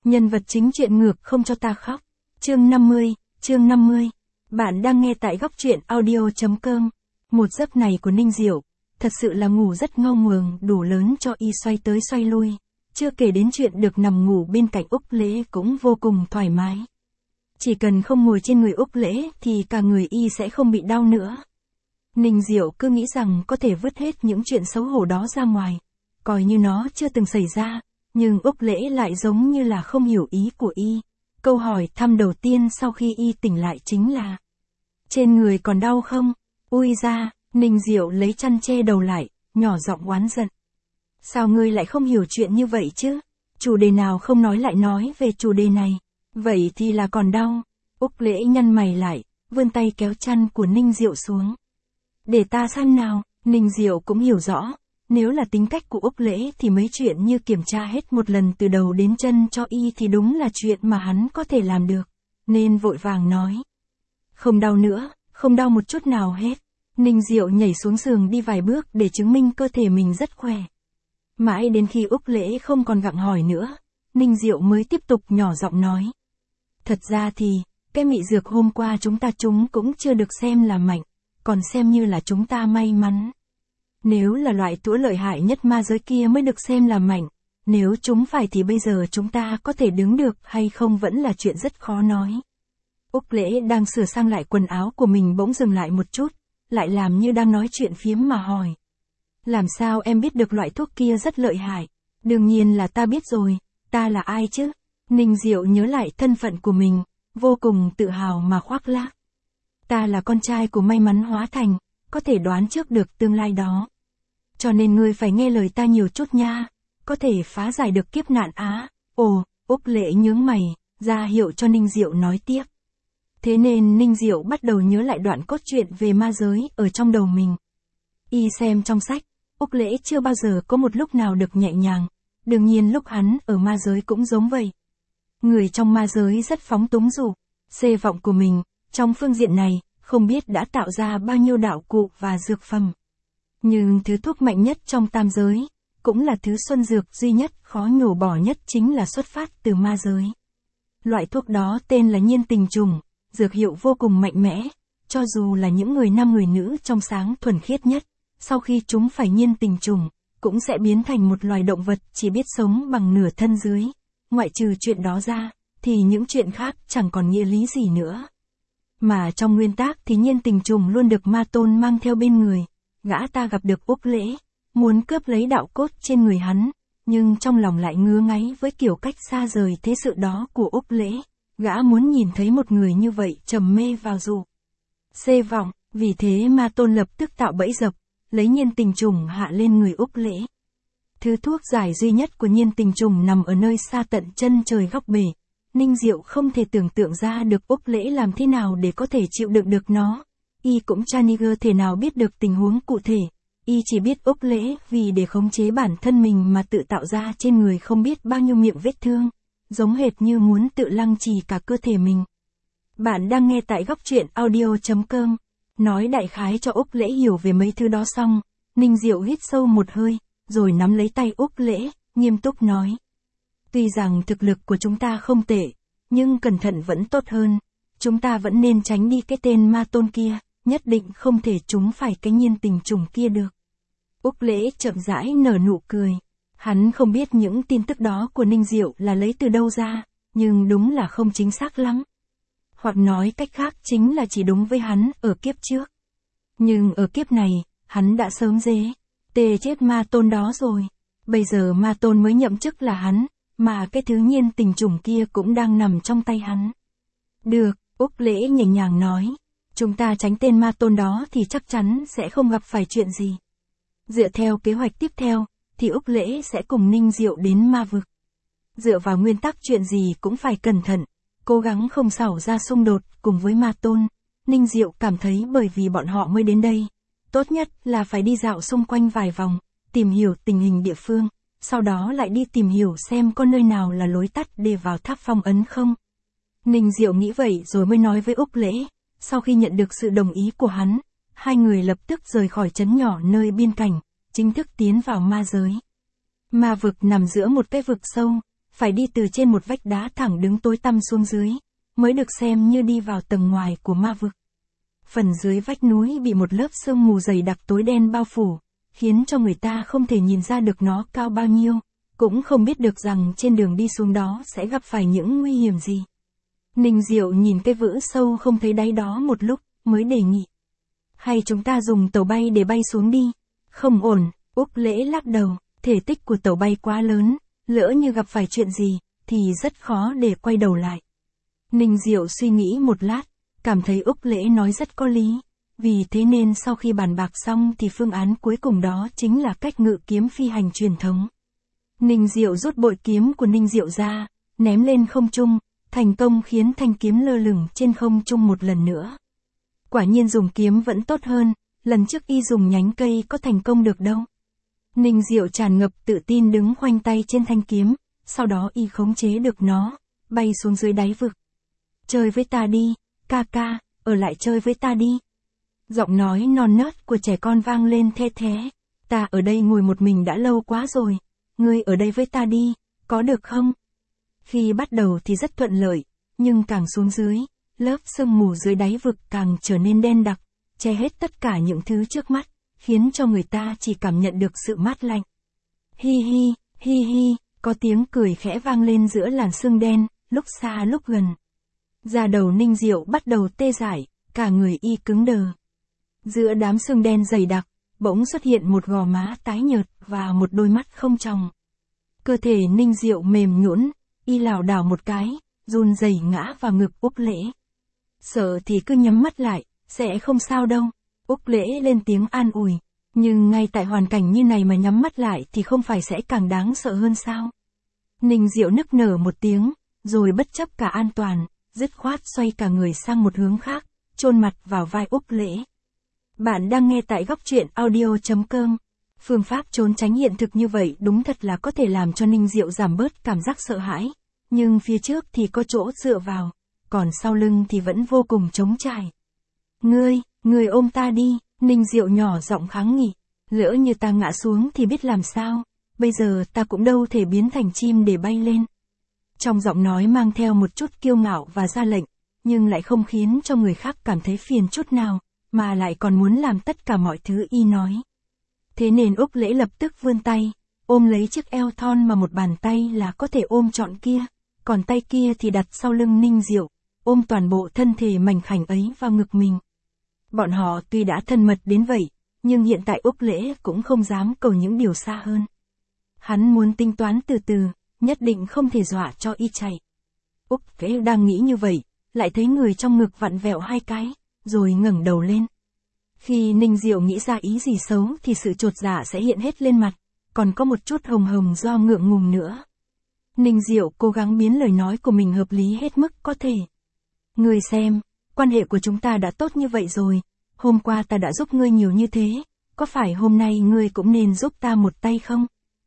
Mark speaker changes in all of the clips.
Speaker 1: Nhân vật chính truyện ngược không cho ta khóc. Chương 50. Bạn đang nghe tại góc truyện audio.com. Một giấc này của Ninh Diệu, thật sự là ngủ rất ngông nguồng, đủ lớn cho y xoay tới xoay lui. Chưa kể đến chuyện được nằm ngủ bên cạnh Úc Lễ cũng vô cùng thoải mái. Chỉ cần không ngồi trên người Úc Lễ thì cả người y sẽ không bị đau nữa. Ninh Diệu cứ nghĩ rằng có thể vứt hết những chuyện xấu hổ đó ra ngoài, coi như nó chưa từng xảy ra, nhưng Úc Lễ lại giống như là không hiểu ý của y. Câu hỏi thăm đầu tiên sau khi y tỉnh lại chính là: trên người còn đau không? Ui ra, Ninh Diệu lấy chăn che đầu lại, nhỏ giọng oán giận. Sao ngươi lại không hiểu chuyện như vậy chứ? Chủ đề nào không nói lại nói về chủ đề này. Vậy thì là còn đau. Úc Lễ nhăn mày lại, vươn tay kéo chăn của Ninh Diệu xuống. Để ta xem nào. Ninh Diệu cũng hiểu rõ, nếu là tính cách của Úc Lễ thì mấy chuyện như kiểm tra hết một lần từ đầu đến chân cho y thì đúng là chuyện mà hắn có thể làm được. Nên vội vàng nói: không đau nữa, không đau một chút nào hết. Ninh Diệu nhảy xuống giường đi vài bước để chứng minh cơ thể mình rất khỏe. Mãi đến khi Úc Lễ không còn gặng hỏi nữa, Ninh Diệu mới tiếp tục nhỏ giọng nói: thật ra thì, cái mị dược hôm qua chúng cũng chưa được xem là mạnh, còn xem như là chúng ta may mắn. Nếu là loại tũa lợi hại nhất ma giới kia mới được xem là mạnh, nếu chúng phải thì bây giờ chúng ta có thể đứng được hay không vẫn là chuyện rất khó nói. Úc Lễ đang sửa sang lại quần áo của mình bỗng dừng lại một chút, lại làm như đang nói chuyện phiếm mà hỏi: làm sao em biết được loại thuốc kia rất lợi hại? Đương nhiên là ta biết rồi, ta là ai chứ? Ninh Diệu nhớ lại thân phận của mình, vô cùng tự hào mà khoác lác. Ta là con trai của may mắn hóa thành, có thể đoán trước được tương lai đó. Cho nên ngươi phải nghe lời ta nhiều chút nha, có thể phá giải được kiếp nạn á. Ồ, Úc Lễ nhướng mày, ra hiệu cho Ninh Diệu nói tiếp. Thế nên Ninh Diệu bắt đầu nhớ lại đoạn cốt truyện về ma giới ở trong đầu mình. Y xem trong sách, Úc Lễ chưa bao giờ có một lúc nào được nhẹ nhàng, đương nhiên lúc hắn ở ma giới cũng giống vậy. Người trong ma giới rất phóng túng dụ, xê vọng của mình, trong phương diện này, không biết đã tạo ra bao nhiêu đạo cụ và dược phẩm. Nhưng thứ thuốc mạnh nhất trong tam giới, cũng là thứ xuân dược duy nhất khó nhổ bỏ nhất chính là xuất phát từ ma giới. Loại thuốc đó tên là nhiên tình trùng, dược hiệu vô cùng mạnh mẽ, cho dù là những người nam người nữ trong sáng thuần khiết nhất, sau khi chúng phải nhiên tình trùng, cũng sẽ biến thành một loài động vật chỉ biết sống bằng nửa thân dưới. Ngoại trừ chuyện đó ra, thì những chuyện khác chẳng còn nghĩa lý gì nữa. Mà trong nguyên tắc thì nhiên tình trùng luôn được ma tôn mang theo bên người. Gã ta gặp được Úc Lễ, muốn cướp lấy đạo cốt trên người hắn, nhưng trong lòng lại ngứa ngáy với kiểu cách xa rời thế sự đó của Úc Lễ. Gã muốn nhìn thấy một người như vậy trầm mê vào dụ, xê vọng, vì thế ma tôn lập tức tạo bẫy dập, lấy nhiên tình trùng hạ lên người Úc Lễ. Thứ thuốc giải duy nhất của nhiên tình trùng nằm ở nơi xa tận chân trời góc bể. Ninh Diệu không thể tưởng tượng ra được Úc Lễ làm thế nào để có thể chịu đựng được nó. Y cũng Chaniger thể nào biết được tình huống cụ thể. Y chỉ biết Úc Lễ vì để khống chế bản thân mình mà tự tạo ra trên người không biết bao nhiêu miệng vết thương, giống hệt như muốn tự lăng trì cả cơ thể mình. Bạn đang nghe tại góc truyện audio.com. Nói đại khái cho Úc Lễ hiểu về mấy thứ đó xong, Ninh Diệu hít sâu một hơi, rồi nắm lấy tay Úc Lễ, nghiêm túc nói: tuy rằng thực lực của chúng ta không tệ, nhưng cẩn thận vẫn tốt hơn. Chúng ta vẫn nên tránh đi cái tên ma tôn kia, nhất định không thể trúng phải cái nhiên tình trùng kia được. Úc Lễ chậm rãi nở nụ cười. Hắn không biết những tin tức đó của Ninh Diệu là lấy từ đâu ra, nhưng đúng là không chính xác lắm. Hoặc nói cách khác chính là chỉ đúng với hắn ở kiếp trước. Nhưng ở kiếp này, hắn đã sớm tê chết ma tôn đó rồi. Bây giờ ma tôn mới nhậm chức là hắn, mà cái thứ nhiên tình trùng kia cũng đang nằm trong tay hắn. Được, Úc Lễ nhẹ nhàng nói. Chúng ta tránh tên ma tôn đó thì chắc chắn sẽ không gặp phải chuyện gì. Dựa theo kế hoạch tiếp theo, thì Úc Lễ sẽ cùng Ninh Diệu đến ma vực. Dựa vào nguyên tắc chuyện gì cũng phải cẩn thận, cố gắng không xảo ra xung đột cùng với ma tôn. Ninh Diệu cảm thấy bởi vì bọn họ mới đến đây, tốt nhất là phải đi dạo xung quanh vài vòng, tìm hiểu tình hình địa phương, sau đó lại đi tìm hiểu xem có nơi nào là lối tắt để vào tháp phong ấn không. Ninh Diệu nghĩ vậy rồi mới nói với Úc Lễ. Sau khi nhận được sự đồng ý của hắn, hai người lập tức rời khỏi trấn nhỏ nơi biên cảnh, chính thức tiến vào ma giới. Ma vực nằm giữa một cái vực sâu, phải đi từ trên một vách đá thẳng đứng tối tăm xuống dưới, mới được xem như đi vào tầng ngoài của ma vực. Phần dưới vách núi bị một lớp sương mù dày đặc tối đen bao phủ, khiến cho người ta không thể nhìn ra được nó cao bao nhiêu, cũng không biết được rằng trên đường đi xuống đó sẽ gặp phải những nguy hiểm gì. Ninh Diệu nhìn cái vữ sâu không thấy đáy đó một lúc, mới đề nghị. Hay chúng ta dùng tàu bay để bay xuống đi? Không ổn, Úc Lễ lắc đầu, thể tích của tàu bay quá lớn, lỡ như gặp phải chuyện gì, thì rất khó để quay đầu lại. Ninh Diệu suy nghĩ một lát, cảm thấy Úc Lễ nói rất có lý, vì thế nên sau khi bàn bạc xong thì phương án cuối cùng đó chính là cách ngự kiếm phi hành truyền thống. Ninh Diệu rút bội kiếm của Ninh Diệu ra, ném lên không trung, thành công khiến thanh kiếm lơ lửng trên không trung một lần nữa. Quả nhiên dùng kiếm vẫn tốt hơn, lần trước y dùng nhánh cây có thành công được đâu. Ninh Diệu tràn ngập tự tin đứng khoanh tay trên thanh kiếm, sau đó y khống chế được nó, bay xuống dưới đáy vực. Chơi với ta đi, ca ca, ở lại chơi với ta đi. Giọng nói non nớt của trẻ con vang lên the thé. Ta ở đây ngồi một mình đã lâu quá rồi, ngươi ở đây với ta đi, có được không? Khi bắt đầu thì rất thuận lợi, nhưng càng xuống dưới, lớp sương mù dưới đáy vực càng trở nên đen đặc, che hết tất cả những thứ trước mắt, khiến cho người ta chỉ cảm nhận được sự mát lạnh. Hi hi, có tiếng cười khẽ vang lên giữa làn sương đen, lúc xa lúc gần. Da đầu Ninh Diệu bắt đầu tê dại, cả người y cứng đờ. Giữa đám sương đen dày đặc, bỗng xuất hiện một gò má tái nhợt và một đôi mắt không tròng. Cơ thể Ninh Diệu mềm nhũn, y lảo đảo một cái, run rẩy ngã vào ngực Úc Lễ. Sợ thì cứ nhắm mắt lại, sẽ không sao đâu. Úc Lễ lên tiếng an ủi, nhưng ngay tại hoàn cảnh như này mà nhắm mắt lại thì không phải sẽ càng đáng sợ hơn sao? Ninh Diệu nức nở một tiếng, rồi bất chấp cả an toàn, dứt khoát xoay cả người sang một hướng khác, chôn mặt vào vai Úc Lễ. Bạn đang nghe tại góc truyện audio.com. Phương pháp trốn tránh hiện thực như vậy đúng thật là có thể làm cho Ninh Diệu giảm bớt cảm giác sợ hãi, nhưng phía trước thì có chỗ dựa vào, còn sau lưng thì vẫn vô cùng trống trải. Ngươi ôm ta đi, Ninh Diệu nhỏ giọng kháng nghị, lỡ như ta ngã xuống thì biết làm sao, bây giờ ta cũng đâu thể biến thành chim để bay lên. Trong giọng nói mang theo một chút kiêu ngạo và ra lệnh, nhưng lại không khiến cho người khác cảm thấy phiền chút nào, mà lại còn muốn làm tất cả mọi thứ y nói. Thế nên Úc Lễ lập tức vươn tay, ôm lấy chiếc eo thon mà một bàn tay là có thể ôm trọn kia, còn tay kia thì đặt sau lưng Ninh Diệu, ôm toàn bộ thân thể mảnh khảnh ấy vào ngực mình. Bọn họ tuy đã thân mật đến vậy, nhưng hiện tại Úc Lễ cũng không dám cầu những điều xa hơn. Hắn muốn tính toán từ từ, nhất định không thể dọa cho y chạy. Úc Lễ đang nghĩ như vậy, lại thấy người trong ngực vặn vẹo hai cái, rồi ngẩng đầu lên. Khi Ninh Diệu nghĩ ra ý gì xấu thì sự chột dạ sẽ hiện hết lên mặt, còn có một chút hồng hồng do ngượng ngùng nữa. Ninh Diệu cố gắng biến lời nói của mình hợp lý hết mức có thể. Ngươi xem, quan hệ của chúng ta đã tốt như vậy rồi, hôm qua ta đã giúp ngươi nhiều như thế, có phải hôm nay ngươi cũng nên giúp ta một tay không?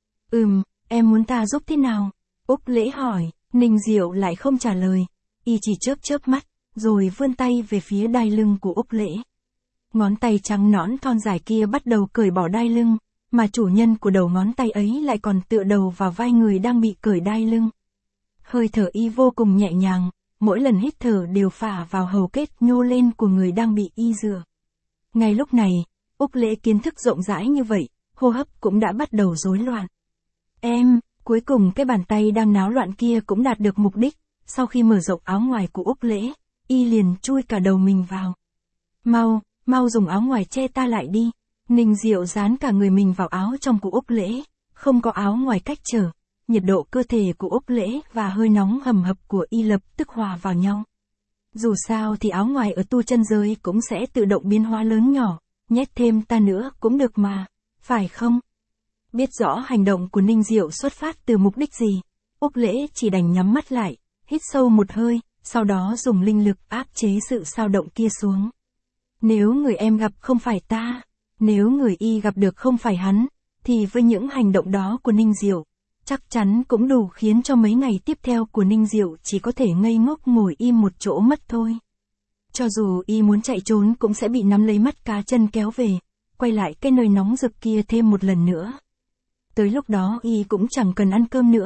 Speaker 1: Em muốn ta giúp thế nào? Úc Lễ hỏi, Ninh Diệu lại không trả lời, y chỉ chớp mắt, rồi vươn tay về phía đai lưng của Úc Lễ. Ngón tay trắng nõn thon dài kia bắt đầu cởi bỏ đai lưng, mà chủ nhân của đầu ngón tay ấy lại còn tựa đầu vào vai người đang bị cởi đai lưng. Hơi thở y vô cùng nhẹ nhàng, mỗi lần hít thở đều phả vào hầu kết nhô lên của người đang bị y rửa. Ngay lúc này, Úc Lễ kiến thức rộng rãi như vậy, hô hấp cũng đã bắt đầu rối loạn. Cuối cùng cái bàn tay đang náo loạn kia cũng đạt được mục đích, sau khi mở rộng áo ngoài của Úc Lễ, y liền chui cả đầu mình vào. Mau dùng áo ngoài che ta lại đi. Ninh Diệu dán cả người mình vào áo trong của Úc Lễ, không có áo ngoài cách trở, nhiệt độ cơ thể của Úc Lễ và hơi nóng hầm hập của y lập tức hòa vào nhau. Dù sao thì áo ngoài ở tu chân giới cũng sẽ tự động biến hóa lớn nhỏ, nhét thêm ta nữa cũng được mà, phải không? Biết rõ hành động của Ninh Diệu xuất phát từ mục đích gì, Úc Lễ chỉ đành nhắm mắt lại, hít sâu một hơi, sau đó dùng linh lực áp chế sự xao động kia xuống. Nếu người em gặp không phải ta, nếu người y gặp được không phải hắn, thì với những hành động đó của Ninh Diệu, chắc chắn cũng đủ khiến cho mấy ngày tiếp theo của Ninh Diệu chỉ có thể ngây ngốc ngồi im một chỗ mất thôi. Cho dù y muốn chạy trốn cũng sẽ bị nắm lấy mắt cá chân kéo về, quay lại cái nơi nóng rực kia thêm một lần nữa. Tới lúc đó y cũng chẳng cần ăn cơm nữa,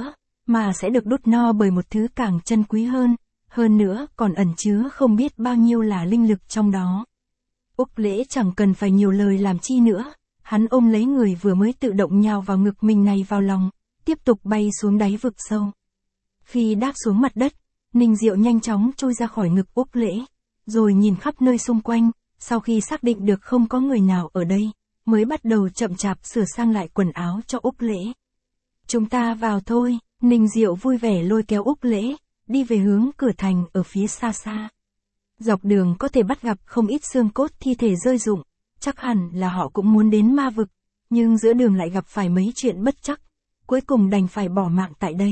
Speaker 1: mà sẽ được đốt no bởi một thứ càng chân quý hơn nữa còn ẩn chứa không biết bao nhiêu là linh lực trong đó. Úc Lễ chẳng cần phải nhiều lời làm chi nữa, hắn ôm lấy người vừa mới tự động nhào vào ngực mình này vào lòng, tiếp tục bay xuống đáy vực sâu. Khi đáp xuống mặt đất, Ninh Diệu nhanh chóng trôi ra khỏi ngực Úc Lễ, rồi nhìn khắp nơi xung quanh, sau khi xác định được không có người nào ở đây, mới bắt đầu chậm chạp sửa sang lại quần áo cho Úc Lễ. Chúng ta vào thôi, Ninh Diệu vui vẻ lôi kéo Úc Lễ, đi về hướng cửa thành ở phía xa xa. Dọc đường có thể bắt gặp không ít xương cốt thi thể rơi rụng, chắc hẳn là họ cũng muốn đến ma vực, nhưng giữa đường lại gặp phải mấy chuyện bất trắc, cuối cùng đành phải bỏ mạng tại đây.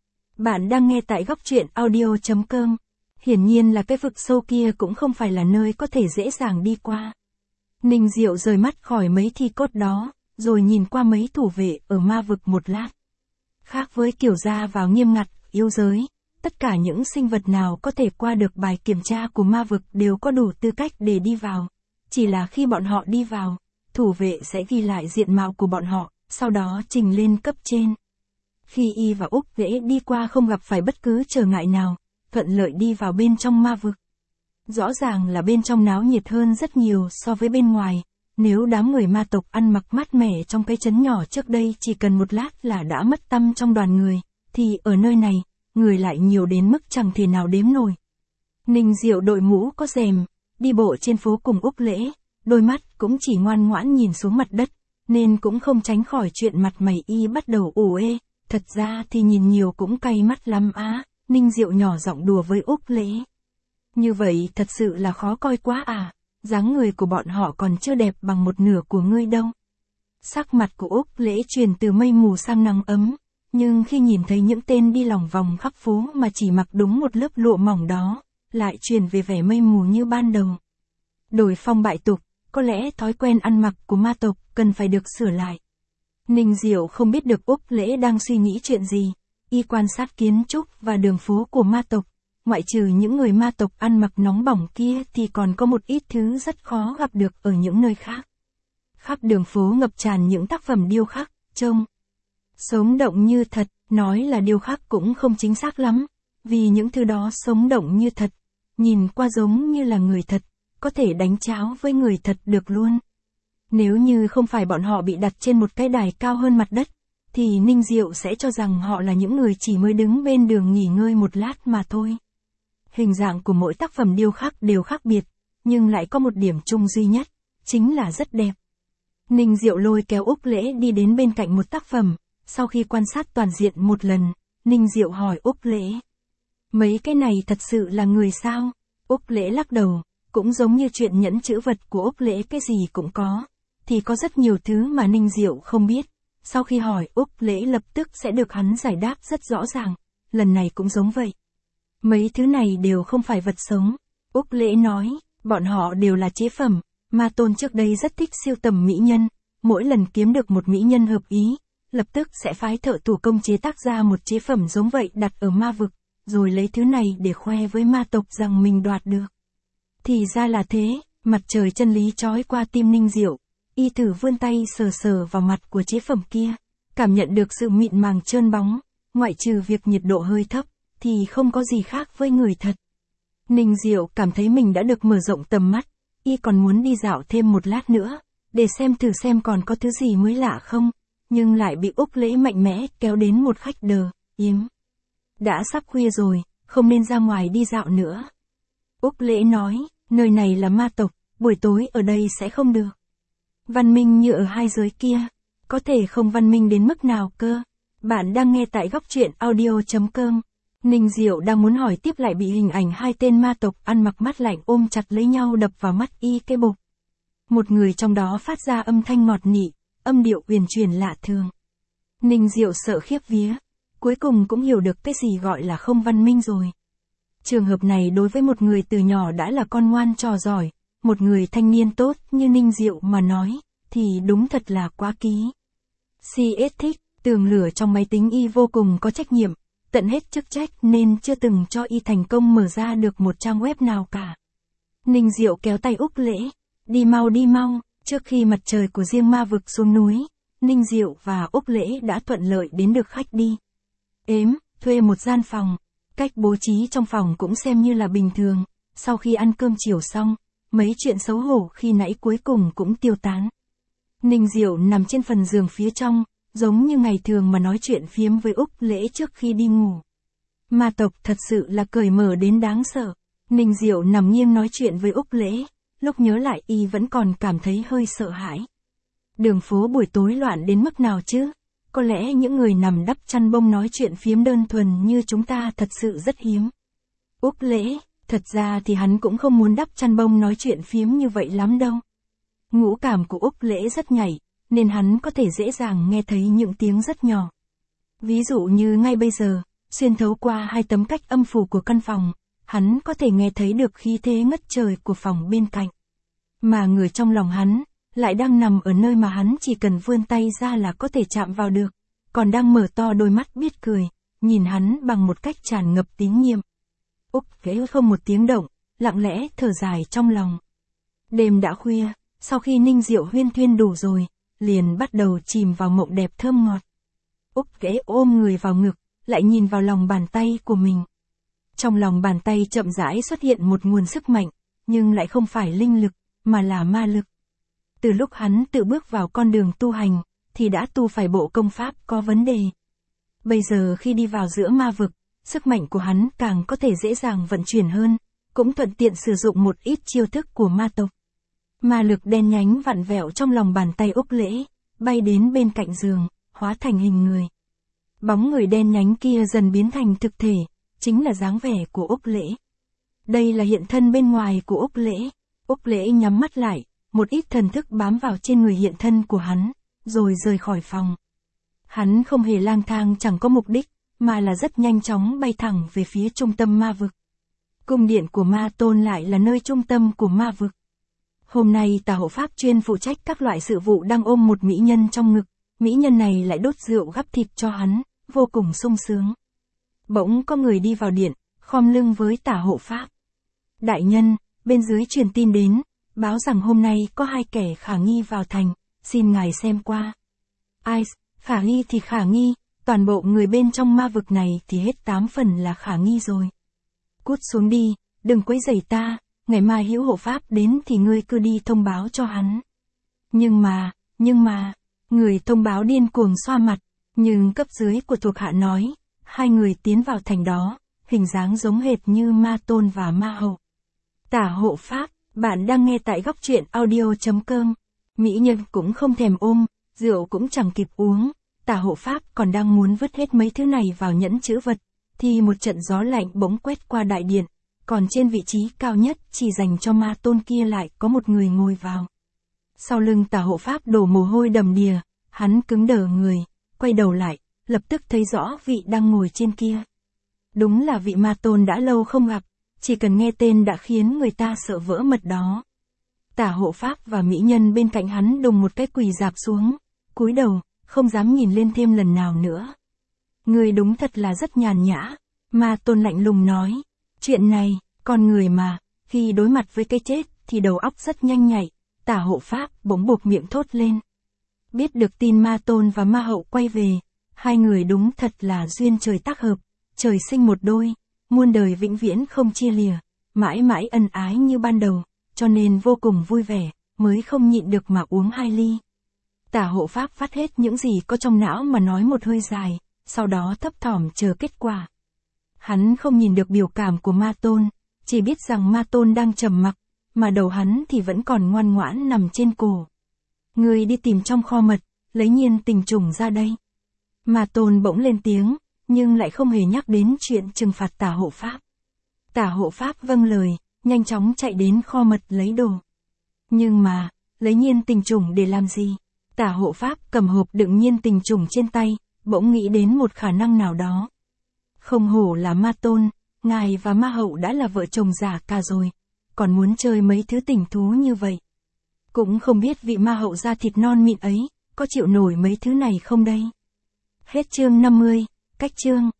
Speaker 1: Bạn đang nghe tại góc truyện audio.com. Hiển nhiên là cái vực sâu kia cũng không phải là nơi có thể dễ dàng đi qua. Ninh Diệu rời mắt khỏi mấy thi cốt đó, rồi nhìn qua mấy thủ vệ ở ma vực một lát. Khác với kiểu ra vào nghiêm ngặt, yêu giới, tất cả những sinh vật nào có thể qua được bài kiểm tra của ma vực đều có đủ tư cách để đi vào. Chỉ là khi bọn họ đi vào, thủ vệ sẽ ghi lại diện mạo của bọn họ, sau đó trình lên cấp trên. Khi Y và Úc Lễ đi qua không gặp phải bất cứ trở ngại nào, thuận lợi đi vào bên trong ma vực. Rõ ràng là bên trong náo nhiệt hơn rất nhiều so với bên ngoài, nếu đám người ma tộc ăn mặc mát mẻ trong cái trấn nhỏ trước đây chỉ cần một lát là đã mất tăm trong đoàn người, thì ở nơi này, người lại nhiều đến mức chẳng thể nào đếm nổi. Ninh Diệu đội mũ có rèm, đi bộ trên phố cùng Úc Lễ, đôi mắt cũng chỉ ngoan ngoãn nhìn xuống mặt đất, nên cũng không tránh khỏi chuyện mặt mày Y bắt đầu ủ ê, thật ra thì nhìn nhiều cũng cay mắt lắm á, Ninh Diệu nhỏ giọng đùa với Úc Lễ. Như vậy thật sự là khó coi quá à, dáng người của bọn họ còn chưa đẹp bằng một nửa của ngươi đâu. Sắc mặt của Úc Lễ chuyển từ mây mù sang nắng ấm, nhưng khi nhìn thấy những tên đi lòng vòng khắp phố mà chỉ mặc đúng một lớp lụa mỏng đó, lại chuyển về vẻ mây mù như ban đầu. Đổi phong bại tục, có lẽ thói quen ăn mặc của ma tộc cần phải được sửa lại. Ninh Diệu không biết được Úc Lễ đang suy nghĩ chuyện gì, Y quan sát kiến trúc và đường phố của ma tộc, ngoại trừ những người ma tộc ăn mặc nóng bỏng kia thì còn có một ít thứ rất khó gặp được ở những nơi khác. Khắp đường phố ngập tràn những tác phẩm điêu khắc, trông sống động như thật, nói là điêu khắc cũng không chính xác lắm, vì những thứ đó sống động như thật, nhìn qua giống như là người thật, có thể đánh cháo với người thật được luôn. Nếu như không phải bọn họ bị đặt trên một cái đài cao hơn mặt đất, thì Ninh Diệu sẽ cho rằng họ là những người chỉ mới đứng bên đường nghỉ ngơi một lát mà thôi. Hình dạng của mỗi tác phẩm điêu khắc đều khác biệt, nhưng lại có một điểm chung duy nhất, chính là rất đẹp. Ninh Diệu lôi kéo Úc Lễ đi đến bên cạnh một tác phẩm, sau khi quan sát toàn diện một lần, Ninh Diệu hỏi Úc Lễ. Mấy cái này thật sự là người sao? Úc Lễ lắc đầu, cũng giống như chuyện nhẫn chữ vật của Úc Lễ cái gì cũng có, thì có rất nhiều thứ mà Ninh Diệu không biết. Sau khi hỏi Úc Lễ lập tức sẽ được hắn giải đáp rất rõ ràng, lần này cũng giống vậy. Mấy thứ này đều không phải vật sống. Úc Lễ nói, bọn họ đều là chế phẩm, Ma Tôn trước đây rất thích sưu tầm mỹ nhân, mỗi lần kiếm được một mỹ nhân hợp ý, lập tức sẽ phái thợ thủ công chế tác ra một chế phẩm giống vậy đặt ở ma vực, rồi lấy thứ này để khoe với ma tộc rằng mình đoạt được. Thì ra là thế, mặt trời chân lý chói qua tim Ninh Diệu, Y thử vươn tay sờ sờ vào mặt của chế phẩm kia, cảm nhận được sự mịn màng trơn bóng, ngoại trừ việc nhiệt độ hơi thấp, thì không có gì khác với người thật. Ninh Diệu cảm thấy mình đã được mở rộng tầm mắt, Y còn muốn đi dạo thêm một lát nữa, để xem còn có thứ gì mới lạ không, nhưng lại bị Úc Lễ mạnh mẽ kéo đến một khách đờ, yếm. Đã sắp khuya rồi, không nên ra ngoài đi dạo nữa. Úc Lễ nói, nơi này là ma tộc, buổi tối ở đây sẽ không được. Văn minh như ở hai giới kia, có thể không văn minh đến mức nào cơ. Bạn đang nghe tại góc truyện audio.com. Ninh Diệu đang muốn hỏi tiếp lại bị hình ảnh hai tên ma tộc ăn mặc mát lạnh ôm chặt lấy nhau đập vào mắt Y cái bục. Một người trong đó phát ra âm thanh ngọt nị, âm điệu uyển chuyển lạ thường. Ninh Diệu sợ khiếp vía, cuối cùng cũng hiểu được cái gì gọi là không văn minh rồi. Trường hợp này đối với một người từ nhỏ đã là con ngoan trò giỏi, một người thanh niên tốt như Ninh Diệu mà nói, thì đúng thật là quá ký. CS thích, tường lửa trong máy tính Y vô cùng có trách nhiệm, tận hết chức trách nên chưa từng cho Y thành công mở ra được một trang web nào cả. Ninh Diệu kéo tay Úc Lễ, đi mau, trước khi mặt trời của riêng ma vực xuống núi, Ninh Diệu và Úc Lễ đã thuận lợi đến được khách đi. thuê một gian phòng. Cách bố trí trong phòng cũng xem như là bình thường. Sau khi ăn cơm chiều xong, mấy chuyện xấu hổ khi nãy cuối cùng cũng tiêu tán. Ninh Diệu nằm trên phần giường phía trong, giống như ngày thường mà nói chuyện phiếm với Úc Lễ trước khi đi ngủ. Ma tộc thật sự là cởi mở đến đáng sợ. Ninh Diệu nằm nghiêng nói chuyện với Úc Lễ, lúc nhớ lại y vẫn còn cảm thấy hơi sợ hãi. Đường phố buổi tối loạn đến mức nào chứ? Có lẽ những người nằm đắp chăn bông nói chuyện phiếm đơn thuần như chúng ta thật sự rất hiếm. Úc Lễ, thật ra thì hắn cũng không muốn đắp chăn bông nói chuyện phiếm như vậy lắm đâu. Ngũ cảm của Úc Lễ rất nhạy, nên hắn có thể dễ dàng nghe thấy những tiếng rất nhỏ. Ví dụ như ngay bây giờ, xuyên thấu qua hai tấm cách âm phủ của căn phòng, hắn có thể nghe thấy được khí thế ngất trời của phòng bên cạnh. Mà người trong lòng hắn, lại đang nằm ở nơi mà hắn chỉ cần vươn tay ra là có thể chạm vào được, còn đang mở to đôi mắt biết cười, nhìn hắn bằng một cách tràn ngập tín nhiệm. Úc Lễ không một tiếng động, lặng lẽ thở dài trong lòng. Đêm đã khuya, sau khi Ninh Diệu huyên thuyên đủ rồi, liền bắt đầu chìm vào mộng đẹp thơm ngọt. Úc Lễ ôm người vào ngực, lại nhìn vào lòng bàn tay của mình. Trong lòng bàn tay chậm rãi xuất hiện một nguồn sức mạnh, nhưng lại không phải linh lực, mà là ma lực. Từ lúc hắn tự bước vào con đường tu hành, thì đã tu phải bộ công pháp có vấn đề. Bây giờ khi đi vào giữa ma vực, sức mạnh của hắn càng có thể dễ dàng vận chuyển hơn, cũng thuận tiện sử dụng một ít chiêu thức của ma tộc. Ma lực đen nhánh vặn vẹo trong lòng bàn tay Úc Lễ, bay đến bên cạnh giường, hóa thành hình người. Bóng người đen nhánh kia dần biến thành thực thể, chính là dáng vẻ của Úc Lễ. Đây là hiện thân bên ngoài của Úc Lễ. Úc Lễ nhắm mắt lại, một ít thần thức bám vào trên người hiện thân của hắn, rồi rời khỏi phòng. Hắn không hề lang thang chẳng có mục đích, mà là rất nhanh chóng bay thẳng về phía trung tâm ma vực. Cung điện của Ma Tôn lại là nơi trung tâm của ma vực. Hôm nay Tà Hộ Pháp chuyên phụ trách các loại sự vụ đang ôm một mỹ nhân trong ngực, mỹ nhân này lại đốt rượu gắp thịt cho hắn, vô cùng sung sướng. Bỗng có người đi vào điện, khom lưng với Tà Hộ Pháp. Đại nhân, bên dưới truyền tin đến, báo rằng hôm nay có 2 kẻ khả nghi vào thành, xin ngài xem qua. Ai, khả nghi thì khả nghi, toàn bộ người bên trong ma vực này thì hết 8 phần là khả nghi rồi. Cút xuống đi, đừng quấy rầy ta, ngày mai Hữu Hộ Pháp đến thì ngươi cứ đi thông báo cho hắn. Nhưng mà, người thông báo điên cuồng xoa mặt, nhưng cấp dưới của thuộc hạ nói, 2 người tiến vào thành đó, hình dáng giống hệt như Ma Tôn và Ma Hậu. Tà Hộ Pháp, bạn đang nghe tại góc truyện audio.com. Mỹ nhân cũng không thèm ôm, rượu cũng chẳng kịp uống, Tà Hộ Pháp còn đang muốn vứt hết mấy thứ này vào nhẫn chữ vật, thì một trận gió lạnh bỗng quét qua đại điện, còn trên vị trí cao nhất chỉ dành cho Ma Tôn kia lại có một người ngồi vào. Sau lưng Tà Hộ Pháp đổ mồ hôi đầm đìa, hắn cứng đờ người, quay đầu lại, lập tức thấy rõ vị đang ngồi trên kia. Đúng là vị Ma Tôn đã lâu không gặp, chỉ cần nghe tên đã khiến người ta sợ vỡ mật đó. Tà Hộ Pháp và mỹ nhân bên cạnh hắn đùng một cái quỳ rạp xuống, cúi đầu, không dám nhìn lên thêm lần nào nữa. Người đúng thật là rất nhàn nhã, Ma Tôn lạnh lùng nói. Chuyện này, con người mà, khi đối mặt với cái chết thì đầu óc rất nhanh nhạy. Tà Hộ Pháp bỗng buộc miệng thốt lên. Biết được tin Ma Tôn và Ma Hậu quay về, 2 người đúng thật là duyên trời tác hợp, trời sinh một đôi, muôn đời vĩnh viễn không chia lìa, mãi mãi ân ái như ban đầu, cho nên vô cùng vui vẻ, mới không nhịn được mà uống 2 ly. Tà Hộ Pháp phát hết những gì có trong não mà nói một hơi dài, sau đó thấp thỏm chờ kết quả. Hắn không nhìn được biểu cảm của Ma Tôn, chỉ biết rằng Ma Tôn đang trầm mặc, mà đầu hắn thì vẫn còn ngoan ngoãn nằm trên cổ. Người đi tìm trong kho mật, lấy Nhiên Tình Trùng ra đây. Ma Tôn bỗng lên tiếng, nhưng lại không hề nhắc đến chuyện trừng phạt Tà Hộ Pháp. Tà Hộ Pháp vâng lời, nhanh chóng chạy đến kho mật lấy đồ. Nhưng mà, lấy Nhiên Tình Trùng để làm gì? Tà Hộ Pháp cầm hộp đựng Nhiên Tình Trùng trên tay, bỗng nghĩ đến một khả năng nào đó. Không hổ là Ma Tôn, ngài và Ma Hậu đã là vợ chồng già cả rồi, còn muốn chơi mấy thứ tình thú như vậy. Cũng không biết vị Ma Hậu da thịt non mịn ấy, có chịu nổi mấy thứ này không đây? Hết chương 50, cách chương.